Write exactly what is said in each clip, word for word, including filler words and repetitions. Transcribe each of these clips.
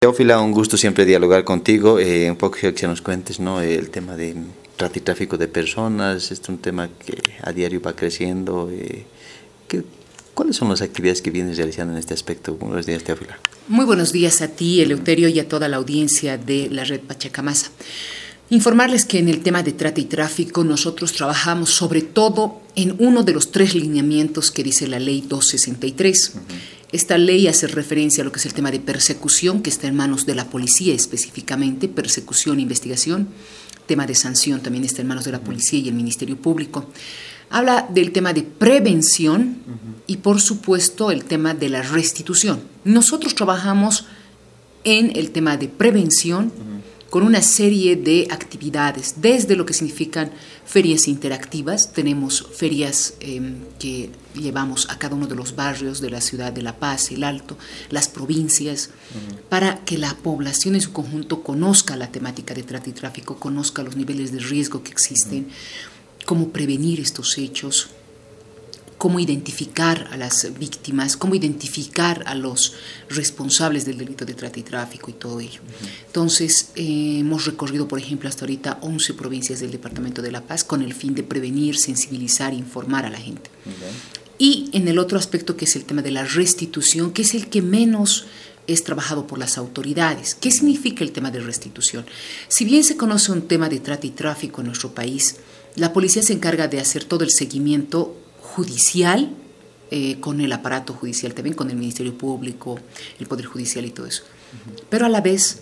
Teófila, un gusto siempre dialogar contigo. Eh, un poco que nos cuentes, ¿no? El tema de trata y tráfico de personas. Es un tema que a diario va creciendo. Eh, ¿qué, ¿Cuáles son las actividades que vienes realizando en este aspecto? Buenos días, Teófila. Muy buenos días a ti, Eleuterio, y a toda la audiencia de la red Pachacamasa. Informarles que en el tema de trata y tráfico nosotros trabajamos sobre todo en uno de los tres lineamientos que dice la ley doscientos sesenta y tres. Uh-huh. Esta ley hace referencia a lo que es el tema de persecución, que está en manos de la policía específicamente, persecución e investigación. Tema de sanción también está en manos de la policía y el Ministerio Público. Habla del tema de prevención uh-huh. y, por supuesto, el tema de la restitución. Nosotros trabajamos en el tema de prevención uh-huh. con una serie de actividades, desde lo que significan ferias interactivas. Tenemos ferias eh, que llevamos a cada uno de los barrios de la ciudad de La Paz, El Alto, las provincias, uh-huh. para que la población en su conjunto conozca la temática de trata y tráfico, conozca los niveles de riesgo que existen, uh-huh. cómo prevenir estos hechos, cómo identificar a las víctimas, cómo identificar a los responsables del delito de trata y tráfico y todo ello. Uh-huh. Entonces, eh, hemos recorrido, por ejemplo, hasta ahorita once provincias del Departamento de La Paz con el fin de prevenir, sensibilizar e informar a la gente. Uh-huh. Y en el otro aspecto, que es el tema de la restitución, que es el que menos es trabajado por las autoridades. ¿Qué significa el tema de restitución? Si bien se conoce un tema de trata y tráfico en nuestro país, la policía se encarga de hacer todo el seguimiento judicial, eh, con el aparato judicial también, con el Ministerio Público, el Poder Judicial y todo eso. Uh-huh. Pero a la vez,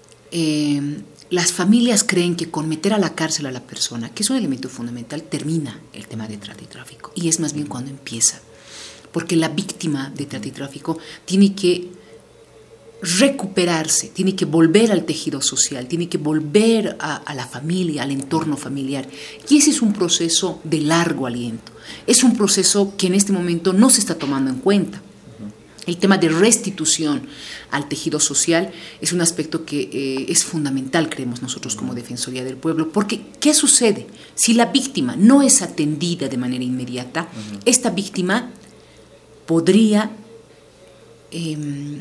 eh, las familias creen que con meter a la cárcel a la persona, que es un elemento fundamental, termina el tema de trata y tráfico. Y es más bien cuando empieza. Porque la víctima de trata y tráfico tiene que recuperarse, tiene que volver al tejido social, tiene que volver a, a la familia, al entorno familiar. Y ese es un proceso de largo aliento. Es un proceso que en este momento no se está tomando en cuenta. El tema de restitución al tejido social es un aspecto que eh, es fundamental, creemos nosotros como Defensoría del Pueblo, porque ¿qué sucede? Si la víctima no es atendida de manera inmediata, uh-huh. esta víctima podría eh,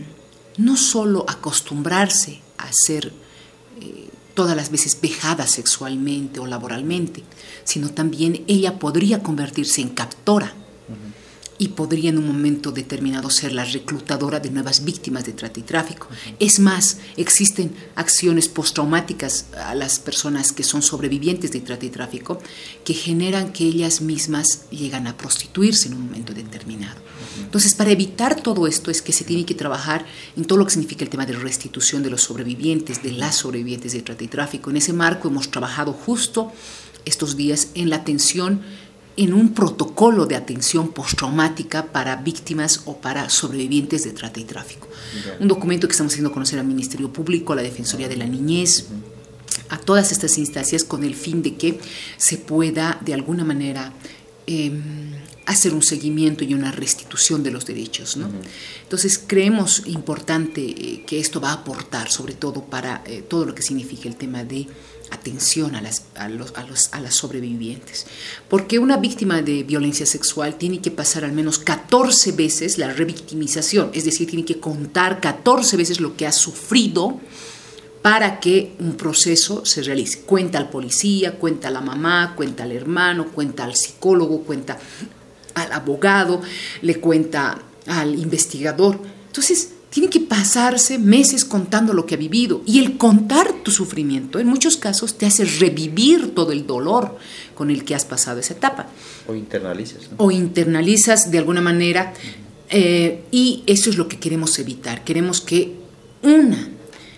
no solo acostumbrarse a ser eh, todas las veces vejada sexualmente o laboralmente, sino también ella podría convertirse en captora uh-huh. y podría en un momento determinado ser la reclutadora de nuevas víctimas de trata y tráfico. Uh-huh. Es más, existen acciones postraumáticas a las personas que son sobrevivientes de trata y tráfico que generan que ellas mismas llegan a prostituirse en un momento determinado. Uh-huh. Entonces, para evitar todo esto es que se tiene que trabajar en todo lo que significa el tema de restitución de los sobrevivientes, de las sobrevivientes de trata y tráfico. En ese marco hemos trabajado justo estos días en la atención, en un protocolo de atención postraumática para víctimas o para sobrevivientes de trata y tráfico. Okay. Un documento que estamos haciendo conocer al Ministerio Público, a la Defensoría de la Niñez, uh-huh. a todas estas instancias con el fin de que se pueda de alguna manera eh, hacer un seguimiento y una restitución de los derechos, ¿no? Uh-huh. Entonces creemos importante eh, que esto va a aportar sobre todo para eh, todo lo que significa el tema de atención a las, a, los, a, los, a las sobrevivientes. Porque una víctima de violencia sexual tiene que pasar al menos catorce veces la revictimización, es decir, tiene que contar catorce veces lo que ha sufrido para que un proceso se realice. Cuenta al policía, cuenta a la mamá, cuenta al hermano, cuenta al psicólogo, cuenta al abogado, le cuenta al investigador. Entonces, tiene que pasarse meses contando lo que ha vivido. Y el contar tu sufrimiento, en muchos casos, te hace revivir todo el dolor con el que has pasado esa etapa. O internalizas, ¿no? O internalizas de alguna manera. Eh, y eso es lo que queremos evitar. Queremos que una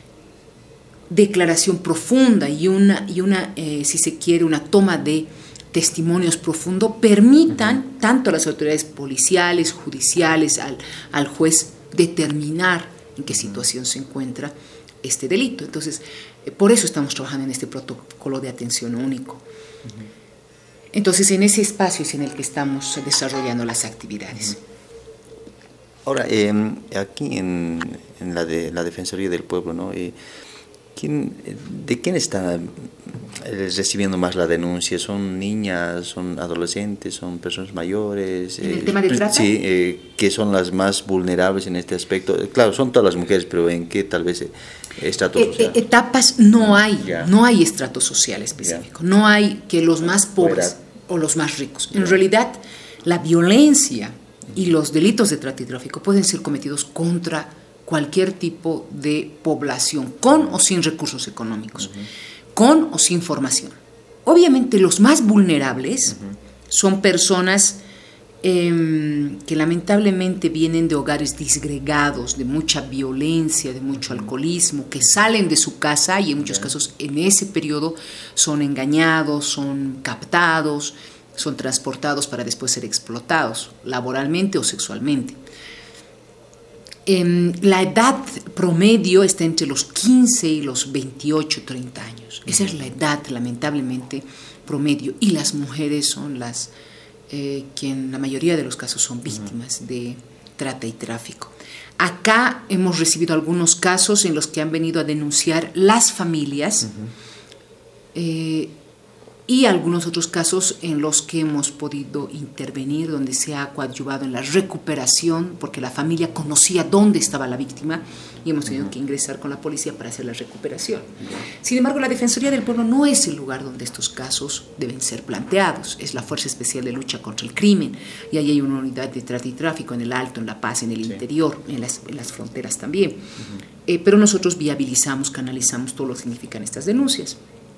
declaración profunda y una, y una eh, si se quiere, una toma de testimonios profundo permitan uh-huh. tanto a las autoridades policiales, judiciales, al, al juez, determinar en qué situación se encuentra este delito. Entonces, eh, por eso estamos trabajando en este protocolo de atención único. Uh-huh. Entonces, en ese espacio es en el que estamos desarrollando las actividades. Uh-huh. Ahora, eh, aquí en, en la de la Defensoría del Pueblo, ¿no? Eh, ¿quién, ¿De quién está recibiendo más la denuncia? ¿Son niñas, son adolescentes, son personas mayores? ¿En el eh, tema de trata? Sí, eh, que son las más vulnerables en este aspecto. Claro, son todas las mujeres, pero ¿en qué tal vez eh, estrato social? Etapas no hay, yeah. no hay estrato social específico. Yeah. No hay que los más pobres Fuera. o los más ricos. En yeah. realidad, la violencia y los delitos de trata y tráfico pueden ser cometidos contra cualquier tipo de población, con o sin recursos económicos, uh-huh. con o sin formación. Obviamente los más vulnerables uh-huh. son personas eh, que lamentablemente vienen de hogares disgregados, de mucha violencia, de mucho uh-huh. alcoholismo, que salen de su casa y en muchos uh-huh. casos en ese periodo son engañados, son captados, son transportados para después ser explotados laboralmente o sexualmente. Eh, la edad promedio está entre los quince y los veintiocho, treinta años. Esa es la edad, lamentablemente, promedio. Y las mujeres son las eh, que en la mayoría de los casos son víctimas de trata y tráfico. Acá hemos recibido algunos casos en los que han venido a denunciar las familias uh-huh. eh, y algunos otros casos en los que hemos podido intervenir, donde se ha coadyuvado en la recuperación, porque la familia conocía dónde estaba la víctima y hemos tenido uh-huh. que ingresar con la policía para hacer la recuperación. Uh-huh. Sin embargo, la Defensoría del Pueblo no es el lugar donde estos casos deben ser planteados, es la Fuerza Especial de Lucha contra el Crimen, y ahí hay una unidad de trata y tráfico en el Alto, en La Paz, en el sí. interior, en las, en las fronteras también. Uh-huh. Eh, pero nosotros viabilizamos, canalizamos todo lo que significan estas denuncias.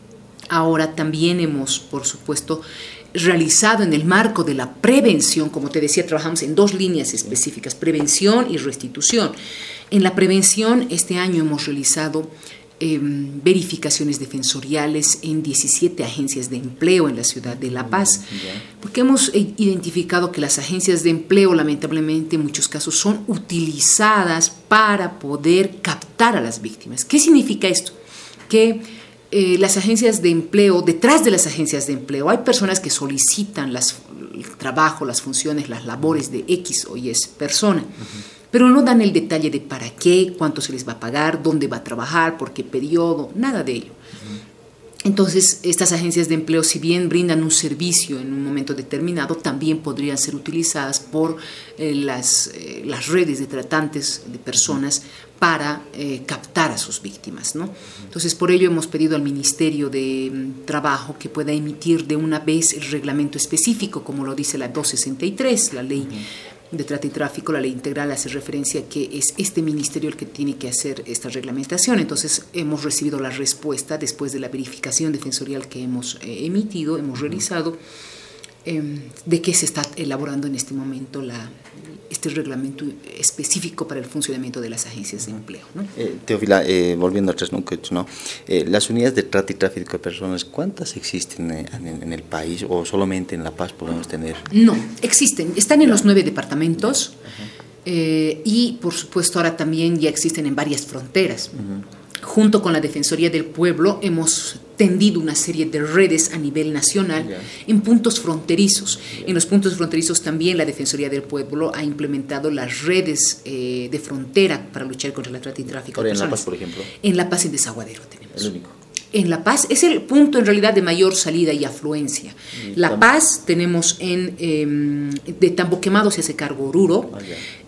Ahora también hemos, por supuesto, realizado en el marco de la prevención, como te decía, trabajamos en dos líneas específicas, prevención y restitución. En la prevención, este año hemos realizado eh, verificaciones defensoriales en diecisiete agencias de empleo en la ciudad de La Paz, porque hemos identificado que las agencias de empleo, lamentablemente, en muchos casos son utilizadas para poder captar a las víctimas. ¿Qué significa esto? Que Eh, las agencias de empleo, detrás de las agencias de empleo hay personas que solicitan las, el trabajo, las funciones, las labores de X o Y persona, uh-huh. pero no dan el detalle de para qué, cuánto se les va a pagar, dónde va a trabajar, por qué periodo, nada de ello. Uh-huh. Entonces, estas agencias de empleo, si bien brindan un servicio en un momento determinado, también podrían ser utilizadas por eh, las, eh, las redes de tratantes de personas para eh, captar a sus víctimas, ¿no? Entonces, por ello hemos pedido al Ministerio de um, Trabajo que pueda emitir de una vez el reglamento específico, como lo dice la doscientos sesenta y tres, la ley uh-huh. de trata y tráfico, la ley integral hace referencia a que es este ministerio el que tiene que hacer esta reglamentación. Entonces, hemos recibido la respuesta después de la verificación defensorial que hemos eh, emitido, hemos uh-huh. realizado, eh, de que se está elaborando en este momento la este reglamento específico para el funcionamiento de las agencias de empleo, ¿no? Eh, Teófila, eh, volviendo atrás, ¿no? ¿no? Eh, las unidades de trata y tráfico de personas, ¿cuántas existen en, en, en el país o solamente en La Paz podemos tener? No, existen, están en los nueve departamentos uh-huh. eh, y por supuesto ahora también ya existen en varias fronteras. Uh-huh. Junto con la Defensoría del Pueblo hemos tendido una serie de redes a nivel nacional yeah. en puntos fronterizos. Yeah. En los puntos fronterizos también la Defensoría del Pueblo ha implementado las redes eh, de frontera para luchar contra la trata y tráfico Ahora, de personas. ¿En La Paz, por ejemplo? En La Paz, en Desaguadero tenemos. El único. En La Paz es el punto en realidad de mayor salida y afluencia. ¿Y La Paz tenemos en eh, de Tambo Quemado se hace cargo Oruro. Ah,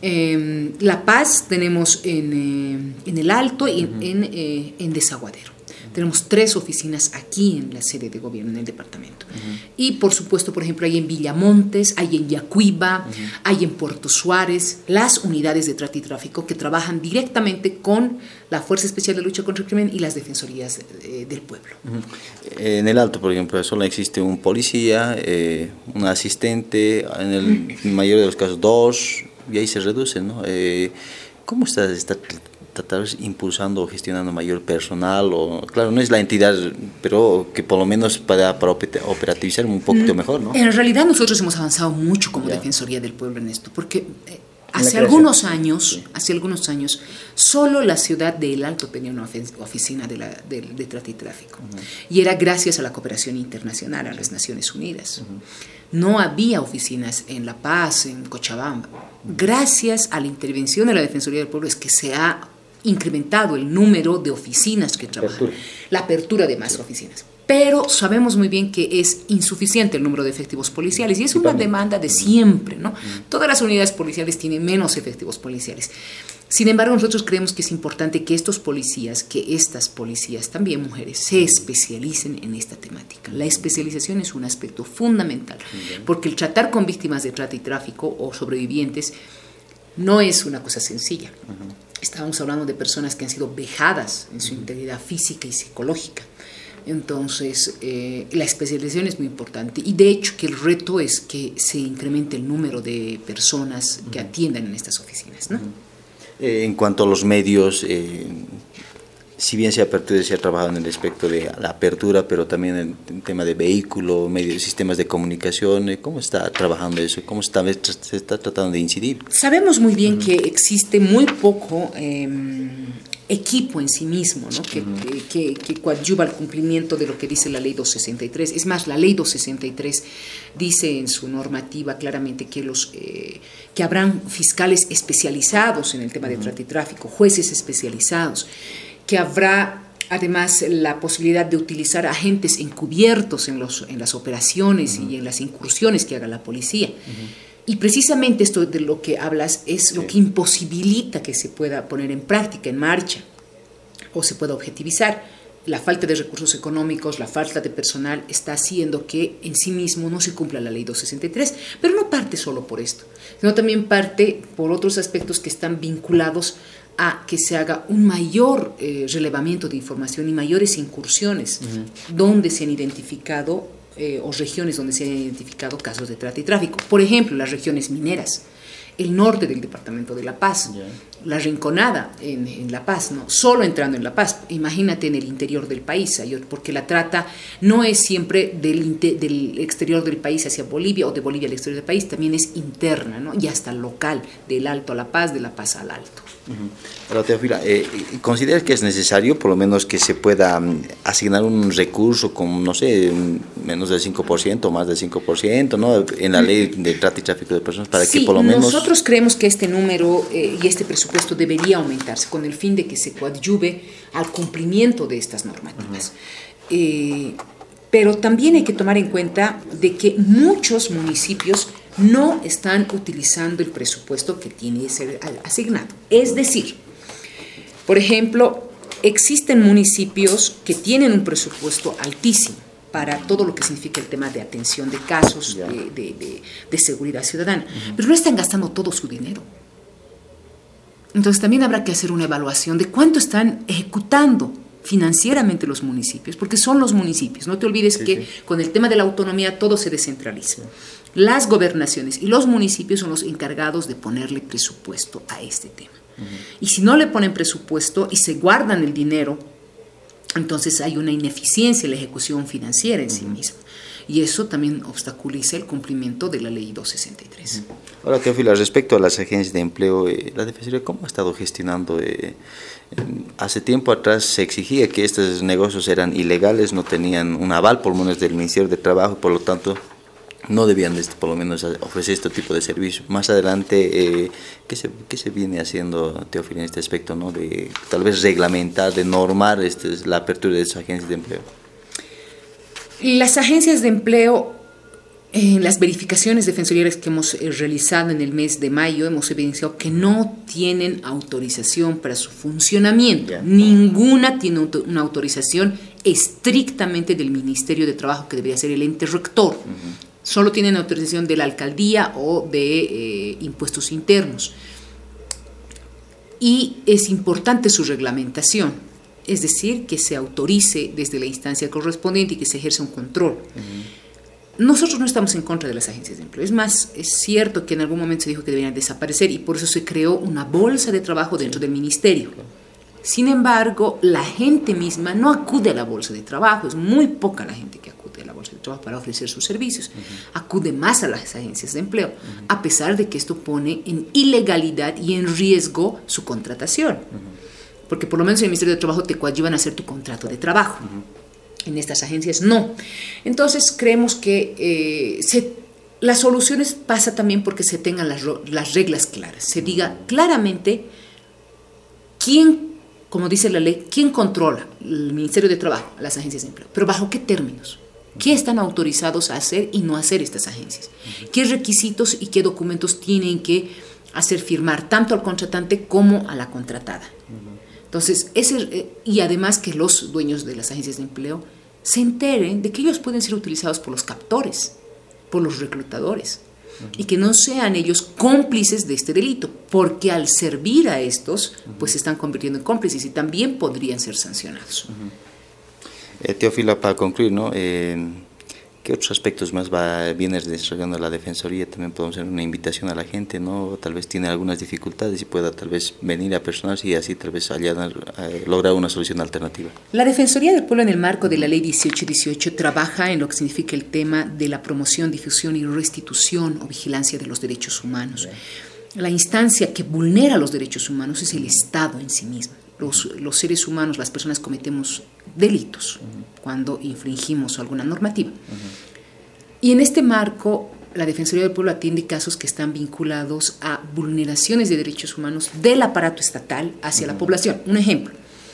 eh, La Paz tenemos en, eh, en el Alto y uh-huh. en, eh, en Desaguadero. Tenemos tres oficinas aquí en la sede de gobierno, en el departamento. Uh-huh. Y por supuesto, por ejemplo, hay en Villamontes, hay en Yacuiba, uh-huh. hay en Puerto Suárez, las unidades de trata y tráfico que trabajan directamente con la Fuerza Especial de Lucha contra el Crimen y las Defensorías eh, del Pueblo. Uh-huh. En el Alto, por ejemplo, solo existe un policía, eh, un asistente, en el uh-huh. mayor de los casos dos, y ahí se reduce, ¿no? Eh, ¿Cómo está esta tratar impulsando o gestionando mayor personal? O claro, no es la entidad, pero que por lo menos para, para operativizar un poquito mejor, ¿no? En realidad nosotros hemos avanzado mucho como yeah. Defensoría del Pueblo en esto, porque eh, hace algunos años, sí. hace algunos años, solo la ciudad de El Alto tenía una oficina de, la, de, de trata y tráfico, uh-huh. y era gracias a la cooperación internacional, a las Naciones Unidas. Uh-huh. No había oficinas en La Paz, en Cochabamba. Uh-huh. Gracias a la intervención de la Defensoría del Pueblo es que se ha incrementado el número de oficinas que trabajan, apertura. la apertura de más sí. oficinas. pero sabemos muy bien que es insuficiente el número de efectivos policiales y es una demanda de siempre, ¿no? Todas las unidades policiales tienen menos efectivos policiales. Sin embargo, nosotros creemos que es importante que estos policías, que estas policías, también mujeres, se especialicen en esta temática. La especialización es un aspecto fundamental, porque el tratar con víctimas de trata y tráfico o sobrevivientes no es una cosa sencilla. Estábamos hablando de personas que han sido vejadas en su integridad física y psicológica. Entonces, eh, la especialización es muy importante y de hecho que el reto es que se incremente el número de personas que atiendan en estas oficinas, ¿no? Eh, en cuanto a los medios, eh, si bien se ha apertura, se ha trabajado en el aspecto de la apertura, pero también en el tema de vehículo, medios, sistemas de comunicación, eh, ¿cómo está trabajando eso? ¿Cómo está, se está tratando de incidir? Sabemos muy bien uh-huh. que existe muy poco eh, equipo en sí mismo, ¿no? que, uh-huh. que, que, que coadyuva al cumplimiento de lo que dice la ley doscientos sesenta y tres. Es más, la ley doscientos sesenta y tres dice en su normativa claramente que, los, eh, que habrán fiscales especializados en el tema uh-huh. de trata y tráfico, jueces especializados, que habrá además la posibilidad de utilizar agentes encubiertos en, los, en las operaciones uh-huh. y en las incursiones que haga la policía. Uh-huh. Y precisamente esto de lo que hablas es sí. lo que imposibilita que se pueda poner en práctica, en marcha, o se pueda objetivizar. La falta de recursos económicos, la falta de personal está haciendo que en sí mismo no se cumpla la ley doscientos sesenta y tres, pero no parte solo por esto, sino también parte por otros aspectos que están vinculados a que se haga un mayor eh, relevamiento de información y mayores incursiones uh-huh. donde se han identificado eh, o regiones donde se han identificado casos de trata y tráfico. Por ejemplo, las regiones mineras, el norte del departamento de La Paz, yeah. la Rinconada en, en La Paz, ¿no? Solo entrando en La Paz, imagínate en el interior del país, porque la trata no es siempre del, del exterior del país hacia Bolivia o de Bolivia al exterior del país, también es interna, ¿no? Y hasta local, del Alto a La Paz, de La Paz al Alto. Uh-huh. Pero Teófila, eh, ¿consideras que es necesario por lo menos que se pueda um, asignar un recurso con, no sé, menos del cinco por ciento, más del cinco por ciento, ¿no? En la ley de trata y tráfico de personas para sí, que por lo menos... nosotros creemos que este número eh, y este presupuesto debería aumentarse con el fin de que se coadyuve al cumplimiento de estas normativas. Uh-huh. eh, pero también hay que tomar en cuenta de que muchos municipios no están utilizando el presupuesto que tiene que ser asignado. Es decir, por ejemplo, existen municipios que tienen un presupuesto altísimo para todo lo que significa el tema de atención de casos, yeah. de, de, de, de seguridad ciudadana, uh-huh. pero no están gastando todo su dinero. Entonces también habrá que hacer una evaluación de cuánto están ejecutando financieramente los municipios, porque son los municipios. No te olvides sí, que sí. con el tema de la autonomía todo se descentraliza. Sí. Las gobernaciones y los municipios son los encargados de ponerle presupuesto a este tema. Uh-huh. Y si no le ponen presupuesto y se guardan el dinero, entonces hay una ineficiencia en la ejecución financiera en uh-huh. sí misma. Y eso también obstaculiza el cumplimiento de la ley doscientos sesenta y tres. Uh-huh. Ahora, Teófila, respecto a las agencias de empleo, eh, la Defensoría, ¿cómo ha estado gestionando? Eh, hace tiempo atrás se exigía que estos negocios eran ilegales, no tenían un aval por lo menos del Ministerio de Trabajo, y por lo tanto no debían este, por lo menos ofrecer este tipo de servicio. Más adelante, eh, ¿qué, se, ¿qué se viene haciendo, Teófila, en este aspecto, ¿no? De tal vez reglamentar, de normar este, la apertura de esas agencias de empleo? Las agencias de empleo, en las verificaciones defensoriales que hemos eh, realizado en el mes de mayo, hemos evidenciado que no tienen autorización para su funcionamiento. Yeah. Ninguna tiene una autorización estrictamente del Ministerio de Trabajo, que debería ser el ente rector. Uh-huh. Solo tienen autorización de la alcaldía o de eh, impuestos internos. Y es importante su reglamentación, es decir, que se autorice desde la instancia correspondiente y que se ejerza un control. Uh-huh. Nosotros no estamos en contra de las agencias de empleo. Es más, es cierto que en algún momento se dijo que deberían desaparecer y por eso se creó una bolsa de trabajo dentro del ministerio. Sin embargo, la gente misma no acude a la bolsa de trabajo, es muy poca la gente que acude a la bolsa de trabajo para ofrecer sus servicios. Uh-huh. Acude más a las agencias de empleo, uh-huh. a pesar de que esto pone en ilegalidad y en riesgo su contratación. Uh-huh. Porque por lo menos en el Ministerio de Trabajo te coadyuvan a hacer tu contrato de trabajo. Uh-huh. En estas agencias no. Entonces creemos que eh, se, las soluciones pasa también porque se tengan las, las reglas claras. Se diga claramente quién como dice la ley, ¿quién controla? El Ministerio de Trabajo, las agencias de empleo. ¿Pero bajo qué términos? ¿Qué están autorizados a hacer y no hacer estas agencias? ¿Qué requisitos y qué documentos tienen que hacer firmar tanto al contratante como a la contratada? Entonces, ese, y además que los dueños de las agencias de empleo se enteren de que ellos pueden ser utilizados por los captores, por los reclutadores, uh-huh. y que no sean ellos cómplices de este delito, porque al servir a estos, uh-huh. pues se están convirtiendo en cómplices y también podrían ser sancionados. Uh-huh. eh, Teófila, para concluir, ¿no? Eh, ¿Qué otros aspectos más va, vienes desarrollando la Defensoría? También podemos hacer una invitación a la gente, ¿no? Tal vez tiene algunas dificultades y pueda tal vez venir a personarse y así tal vez allanar, eh, lograr una solución alternativa. La Defensoría del Pueblo en el marco de la Ley dieciocho dieciocho trabaja en lo que significa el tema de la promoción, difusión y restitución o vigilancia de los derechos humanos. La instancia que vulnera los derechos humanos es el Estado en sí mismo. Los, los seres humanos, las personas cometemos delitos uh-huh. cuando infringimos alguna normativa. Uh-huh. Y en este marco, la Defensoría del Pueblo atiende casos que están vinculados a vulneraciones de derechos humanos del aparato estatal hacia uh-huh. la población. Un ejemplo,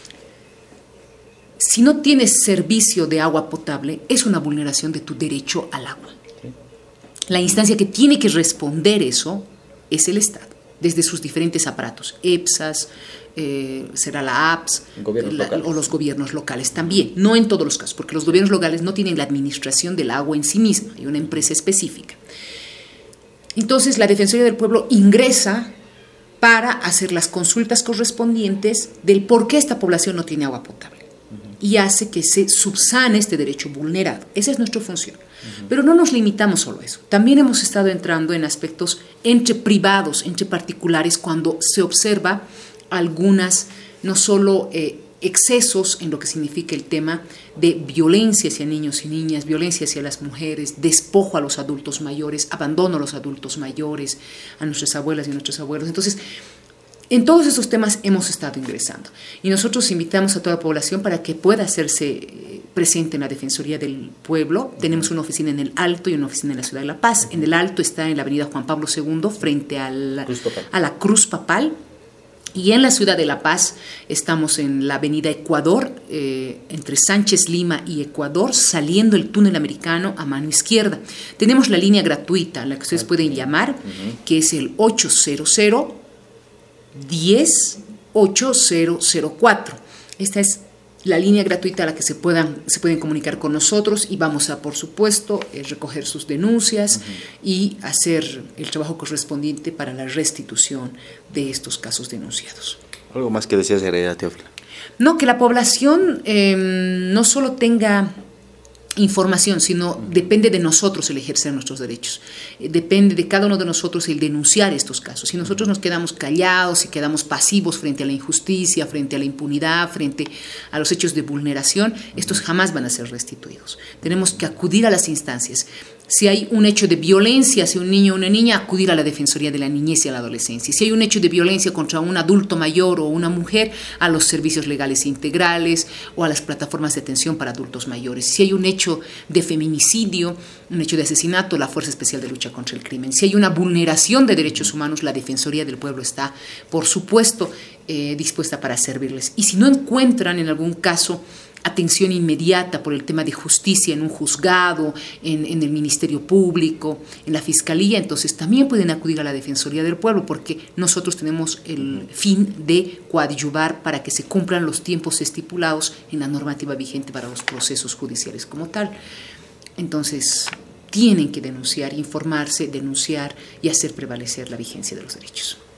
si no tienes servicio de agua potable, es una vulneración de tu derecho al agua. Okay. La instancia que tiene que responder eso es el Estado, desde sus diferentes aparatos, EPSAS, Eh, será la A P S la, o los gobiernos locales también, no en todos los casos, porque los gobiernos locales no tienen la administración del agua en sí misma, hay una empresa específica. Entonces la Defensoría del Pueblo ingresa para hacer las consultas correspondientes del por qué esta población no tiene agua potable uh-huh. y hace que se subsane este derecho vulnerado. Esa es nuestra función. Uh-huh. Pero no nos limitamos solo a eso. También hemos estado entrando en aspectos entre privados, entre particulares, cuando se observa algunas, no solo eh, excesos en lo que significa el tema de violencia hacia niños y niñas, violencia hacia las mujeres, despojo a los adultos mayores, abandono a los adultos mayores, a nuestras abuelas y a nuestros abuelos. Entonces, en todos esos temas hemos estado ingresando. Y nosotros invitamos a toda la población para que pueda hacerse presente en la Defensoría del Pueblo. Tenemos una oficina en el Alto y una oficina en la Ciudad de La Paz. En el Alto está en la avenida Juan Pablo segundo, frente a la Cruz Papal. A la Cruz Papal. Y en la Ciudad de La Paz estamos en la avenida Ecuador, eh, entre Sánchez Lima y Ecuador, saliendo el túnel americano a mano izquierda. Tenemos la línea gratuita a la que ustedes pueden llamar, uh-huh. que es el ochocientos, diez, ocho cero cero cuatro. Esta es la línea gratuita a la que se puedan se pueden comunicar con nosotros y vamos a, por supuesto, eh, recoger sus denuncias uh-huh. y hacer el trabajo correspondiente para la restitución de estos casos denunciados. ¿Algo más que deseas agregar, Teófila? No, que la población eh, no solo tenga información, sino uh-huh. depende de nosotros el ejercer nuestros derechos. Eh, depende de cada uno de nosotros el denunciar estos casos. Si nosotros nos quedamos callados y quedamos pasivos frente a la injusticia, frente a la impunidad, frente a los hechos de vulneración, uh-huh. estos jamás van a ser restituidos. Tenemos que acudir a las instancias. Si hay un hecho de violencia hacia un niño o una niña, acudir a la Defensoría de la Niñez y a la Adolescencia. Si hay un hecho de violencia contra un adulto mayor o una mujer, a los servicios legales integrales o a las plataformas de atención para adultos mayores. Si hay un hecho de feminicidio, un hecho de asesinato, la Fuerza Especial de Lucha contra el Crimen. Si hay una vulneración de derechos humanos, la Defensoría del Pueblo está, por supuesto, eh, dispuesta para servirles. Y si no encuentran en algún caso atención inmediata por el tema de justicia en un juzgado, en, en el Ministerio Público, en la Fiscalía, entonces también pueden acudir a la Defensoría del Pueblo, porque nosotros tenemos el fin de coadyuvar para que se cumplan los tiempos estipulados en la normativa vigente para los procesos judiciales como tal. Entonces, tienen que denunciar, informarse, denunciar y hacer prevalecer la vigencia de los derechos.